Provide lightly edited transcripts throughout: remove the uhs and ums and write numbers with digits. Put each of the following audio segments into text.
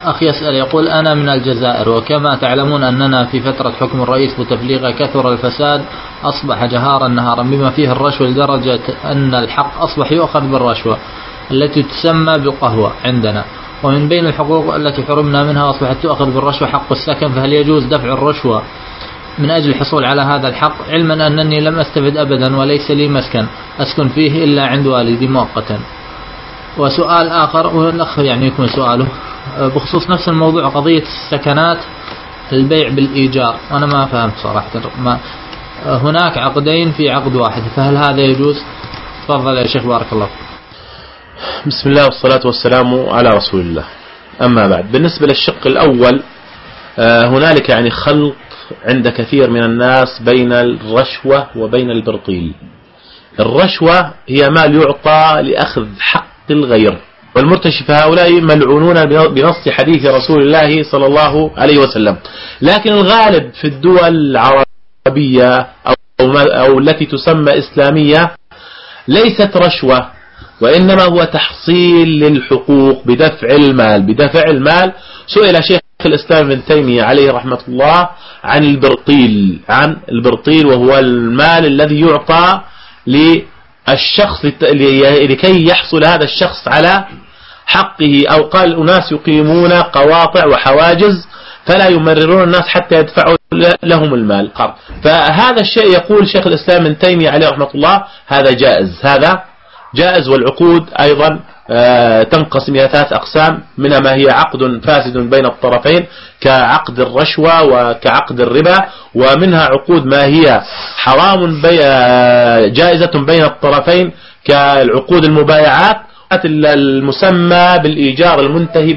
أخ يسأل يقول: أنا من الجزائر، وكما تعلمون أننا في فترة حكم الرئيس بوتفليقة كثر الفساد، أصبح جهارا نهارا بما فيه الرشوة، لدرجة أن الحق أصبح يؤخذ بالرشوة التي تسمى بالقهوة عندنا. ومن بين الحقوق التي حرمنا منها أصبحت تؤخذ بالرشوة حق السكن، فهل يجوز دفع الرشوة من أجل الحصول على هذا الحق، علما أنني لم أستفد أبدا وليس لي مسكن أسكن فيه إلا عند والدي مؤقتا؟ وسؤال آخر، والأخ يعني يكمل سؤاله بخصوص نفس الموضوع، قضية السكنات، البيع بالإيجار. أنا ما فهمت صراحة، هناك عقدين في عقد واحد، فهل هذا يجوز؟ تفضل يا شيخ بارك الله. بسم الله والصلاة والسلام على رسول الله. أما بعد، بالنسبة للشق الأول، هنالك يعني خلط عند كثير من الناس بين الرشوة وبين البرطيل. الرشوة هي مال يعطى لأخذ حق الغير، والمرتشي هؤلاء ملعونون بنص حديث رسول الله صلى الله عليه وسلم. لكن الغالب في الدول العربية أو التي تسمى إسلامية ليست رشوة، وإنما هو تحصيل للحقوق بدفع المال. سئل شيخ الإسلام ابن تيمية عليه رحمة الله عن البرطيل، وهو المال الذي يعطى للشخص لكي يحصل هذا الشخص على حقه، أو قال أناس يقيمون قواطع وحواجز فلا يمررون الناس حتى يدفعوا لهم المال. فهذا الشيء يقول شيخ الإسلام ابن تيمية عليه رحمة الله هذا جائز. والعقود أيضا تنقسم إلى 3 أقسام، منها ما هي عقد فاسد بين الطرفين كعقد الرشوة وكعقد الربا، ومنها عقود ما هي حرام جائزة بين الطرفين كالعقود المبايعات، المسمى بالإيجار المنتهي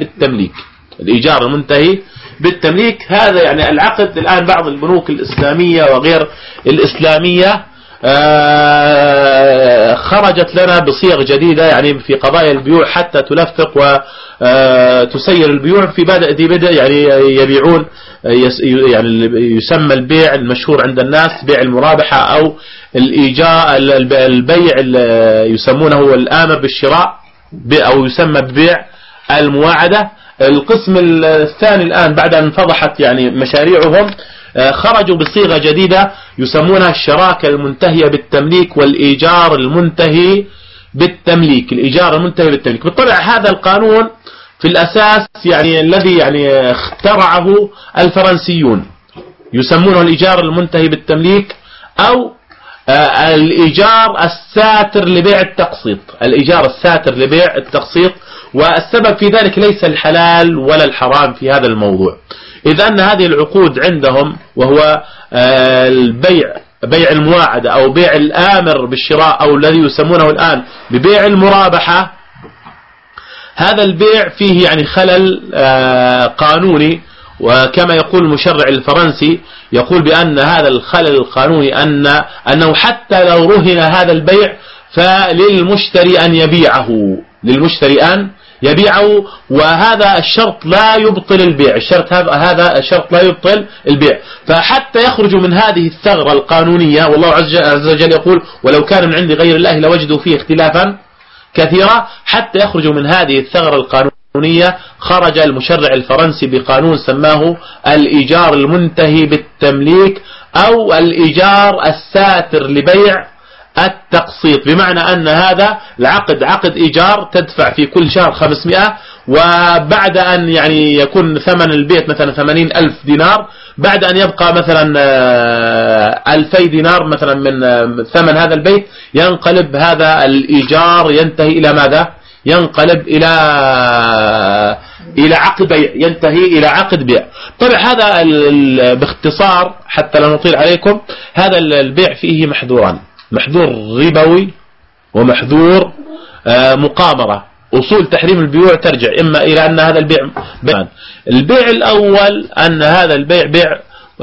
بالتمليك. هذا يعني العقد الآن بعض البنوك الإسلامية وغير الإسلامية خرجت لنا بصيغ جديدة يعني في قضايا البيوع حتى تلفق وتسير البيوع. في بدء يعني يبيعون يعني يسمى البيع المشهور عند الناس بيع المرابحة أو الإيجار، البيع يسمونه الآمر بالشراء أو يسمى ببيع المواعدة. القسم الثاني الآن بعد أن فضحت يعني مشاريعهم خرجوا بصيغة جديدة يسمونها الشراكة المنتهية بالتمليك والإيجار المنتهي بالتمليك. بالطبع هذا القانون في الأساس يعني الذي يعني اخترعه الفرنسيون، يسمونه الإيجار المنتهي بالتمليك أو الإيجار الساتر لبيع التقسيط. والسبب في ذلك ليس الحلال ولا الحرام في هذا الموضوع، إذ أن هذه العقود عندهم وهو بيع المواعدة أو بيع الآمر بالشراء أو الذي يسمونه الآن ببيع المرابحة، هذا البيع فيه يعني خلل قانوني. وكما يقول المشرع الفرنسي يقول بأن هذا الخلل القانوني أنه حتى لو رهن هذا البيع فللمشتري أن يبيعه، وهذا الشرط لا يبطل البيع. هذا الشرط لا يبطل البيع. فحتى يخرج من هذه الثغرة القانونية، والله عز وجل يقول ولو كان من عند غير الله لوجدوا فيه اختلافا كثيرا، حتى يخرج من هذه الثغرة القانونية خرج المشرع الفرنسي بقانون سماه الإيجار المنتهي بالتمليك أو الإيجار الساتر لبيع التقسيط، بمعنى أن هذا العقد عقد إيجار تدفع في كل شهر 500، وبعد أن يعني يكون ثمن البيت مثلا 80,000 دينار، بعد أن يبقى مثلا 2000 دينار مثلا من ثمن هذا البيت، ينقلب هذا الإيجار ينتهي إلى ماذا؟ ينقلب إلى عقد بيع، ينتهي إلى عقد بيع. طبعا هذا باختصار حتى لا نطيل عليكم، هذا البيع فيه محذوران: محذور ربوي ومحذور مقامرة. أصول تحريم البيوع ترجع إما إلى أن هذا البيع الأول أن هذا البيع بيع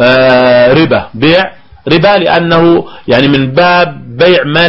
ربا لأنه يعني من باب بيع ما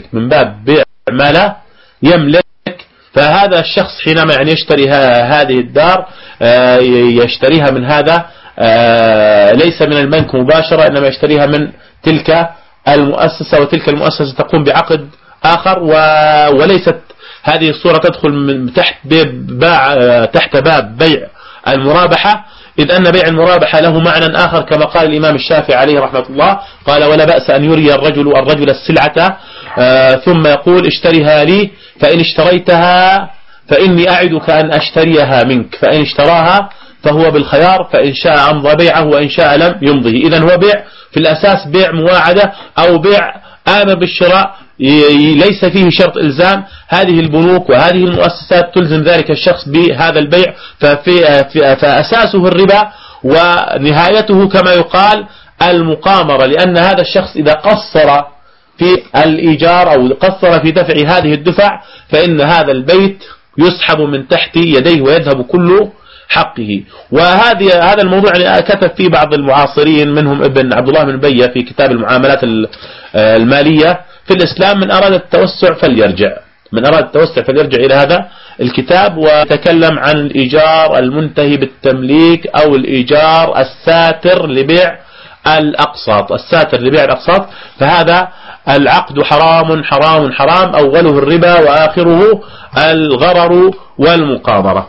لا يملك، فهذا الشخص حينما يعني يشتري هذه الدار يشتريها من هذا ليس من البنك مباشرة، إنما يشتريها من تلك المؤسسة، وتلك المؤسسة تقوم بعقد آخر، وليست هذه الصورة تدخل من تحت باب بيع المرابحة، إذ أن بيع المرابحة له معنى آخر كما قال الإمام الشافعي عليه رحمة الله، قال: ولا بأس أن يري الرجل السلعة ثم يقول: اشتريها لي، فإن اشتريتها فإني أعدك أن أشتريها منك، فإن اشتراها فهو بالخيار، فإن شاء أمضى بيعه وإن شاء لم يمضه. إذن هو بيع في الأساس بيع مواعدة أو بيع آمن بالشراء ليس فيه شرط إلزام. هذه البنوك وهذه المؤسسات تلزم ذلك الشخص بهذا البيع، فأساسه الربا ونهايته كما يقال المقامرة، لأن هذا الشخص إذا قصر في الإيجار أو قصر في دفع هذه الدفع فإن هذا البيت يسحب من تحت يديه ويذهب كل حقه. هذا الموضوع يعني كتب فيه بعض المعاصرين منهم ابن عبد الله بن بية في كتاب المعاملات المالية في الإسلام. من أراد التوسع فليرجع إلى هذا الكتاب، ويتكلم عن الإيجار المنتهي بالتمليك أو الإيجار الساتر لبيع الأقساط. فهذا العقد حرام حرام حرام، أوله الربا وآخره الغرر والمقامرة.